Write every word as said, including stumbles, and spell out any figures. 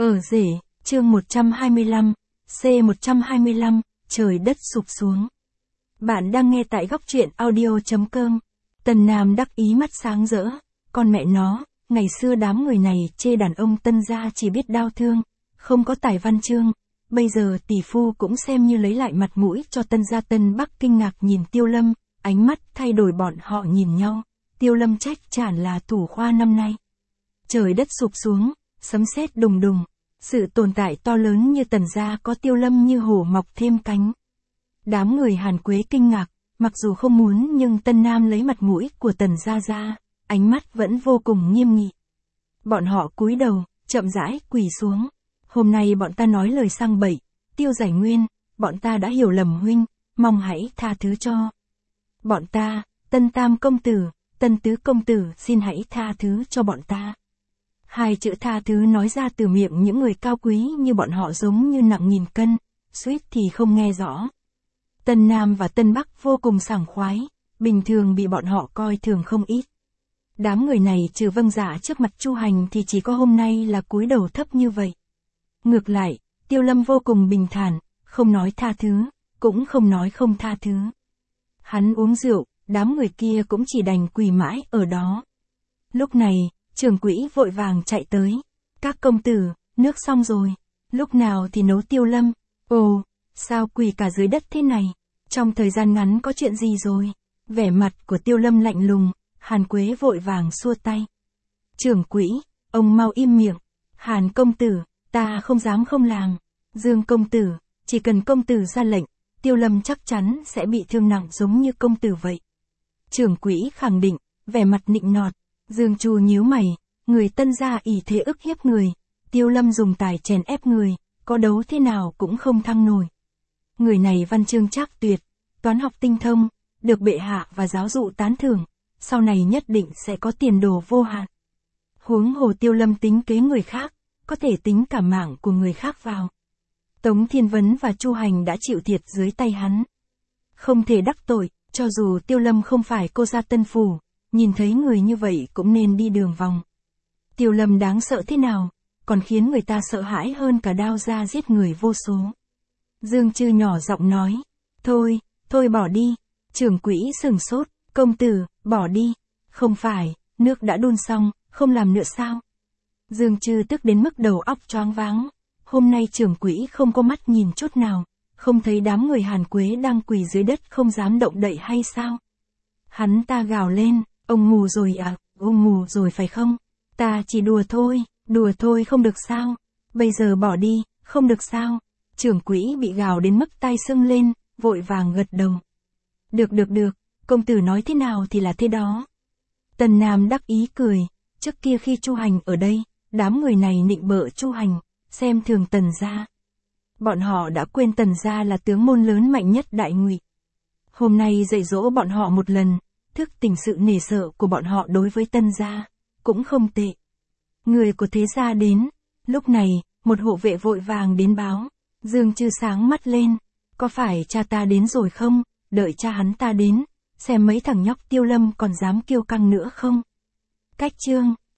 Ở rể, chương một trăm hai mươi lăm, C một trăm hai mươi lăm, trời đất sụp xuống. Bạn đang nghe tại góc truyện audio chấm com. Tần Nam đắc ý mắt sáng rỡ, con mẹ nó, ngày xưa đám người này chê đàn ông Tân gia chỉ biết đau thương, không có tài văn chương. Bây giờ tỷ phu cũng xem như lấy lại mặt mũi cho Tân gia. Tân Bắc kinh ngạc nhìn Tiêu Lâm, ánh mắt thay đổi, bọn họ nhìn nhau. Tiêu Lâm trách chản là thủ khoa năm nay. Trời đất sụp xuống, sấm sét đùng đùng. Sự tồn tại to lớn như Tần gia có Tiêu Lâm như hổ mọc thêm cánh. Đám người Hàn Quế kinh ngạc, mặc dù không muốn nhưng Tân Nam lấy mặt mũi của Tần gia ra, ánh mắt vẫn vô cùng nghiêm nghị. Bọn họ cúi đầu, chậm rãi quỳ xuống. Hôm nay bọn ta nói lời sang bậy, Tiêu Giải Nguyên, bọn ta đã hiểu lầm huynh, mong hãy tha thứ cho. Bọn ta, Tân Tam công tử, Tân Tứ công tử, xin hãy tha thứ cho bọn ta. Hai chữ tha thứ nói ra từ miệng những người cao quý như bọn họ giống như nặng nghìn cân, suýt thì không nghe rõ. Tân Nam và Tân Bắc vô cùng sảng khoái, bình thường bị bọn họ coi thường không ít. Đám người này trừ vâng dạ trước mặt Chu Hành thì chỉ có hôm nay là cúi đầu thấp như vậy. Ngược lại, Tiêu Lâm vô cùng bình thản, không nói tha thứ, cũng không nói không tha thứ. Hắn uống rượu, đám người kia cũng chỉ đành quỳ mãi ở đó. Lúc này, trưởng quỹ vội vàng chạy tới. Các công tử, nước xong rồi. Lúc nào thì nấu. Tiêu Lâm, ồ, sao quỳ cả dưới đất thế này? Trong thời gian ngắn có chuyện gì rồi? Vẻ mặt của Tiêu Lâm lạnh lùng, Hàn Quế vội vàng xua tay. Trưởng quỹ, ông mau im miệng. Hàn công tử, ta không dám không làm. Dương công tử, chỉ cần công tử ra lệnh, Tiêu Lâm chắc chắn sẽ bị thương nặng giống như công tử vậy. Trưởng quỹ khẳng định, vẻ mặt nịnh nọt. Dương Chu nhíu mày, người Tân gia ỷ thế ức hiếp người, Tiêu Lâm dùng tài chèn ép người, có đấu thế nào cũng không thăng nổi. Người này văn chương trác tuyệt, toán học tinh thông, được bệ hạ và giáo dụ tán thưởng, sau này nhất định sẽ có tiền đồ vô hạn. Huống hồ Tiêu Lâm tính kế người khác, có thể tính cả mạng của người khác vào. Tống Thiên Vấn và Chu Hành đã chịu thiệt dưới tay hắn. Không thể đắc tội, cho dù Tiêu Lâm không phải cô gia Tân Phủ, nhìn thấy người như vậy cũng nên đi đường vòng. Tiêu Lâm đáng sợ thế nào, còn khiến người ta sợ hãi hơn cả đao ra giết người vô số. Dương Chư nhỏ giọng nói, thôi, thôi bỏ đi. Trưởng quỹ sừng sốt, công tử, bỏ đi. Không phải, nước đã đun xong, không làm nữa sao? Dương Chư tức đến mức đầu óc choáng váng. Hôm nay trưởng quỹ không có mắt nhìn chút nào, không thấy đám người Hàn Quế đang quỳ dưới đất không dám động đậy hay sao? Hắn ta gào lên, ông ngủ rồi à, ông ngủ rồi phải không? Ta chỉ đùa thôi, đùa thôi không được sao? Bây giờ bỏ đi, không được sao? Trưởng quỹ bị gào đến mức tay sưng lên, vội vàng gật đầu. Được được được, công tử nói thế nào thì là thế đó. Tần Nam đắc ý cười, trước kia khi Chu Hành ở đây, đám người này nịnh bợ Chu Hành, xem thường Tần gia. Bọn họ đã quên Tần gia là tướng môn lớn mạnh nhất Đại Ngụy. Hôm nay dạy dỗ bọn họ một lần, thức tỉnh sự nể sợ của bọn họ đối với Tân gia, cũng không tệ. Người của thế gia đến, lúc này, một hộ vệ vội vàng đến báo. Dương Chư sáng mắt lên, có phải cha ta đến rồi không? Đợi cha hắn ta đến, xem mấy thằng nhóc Tiêu Lâm còn dám kiêu căng nữa không? Cách chương,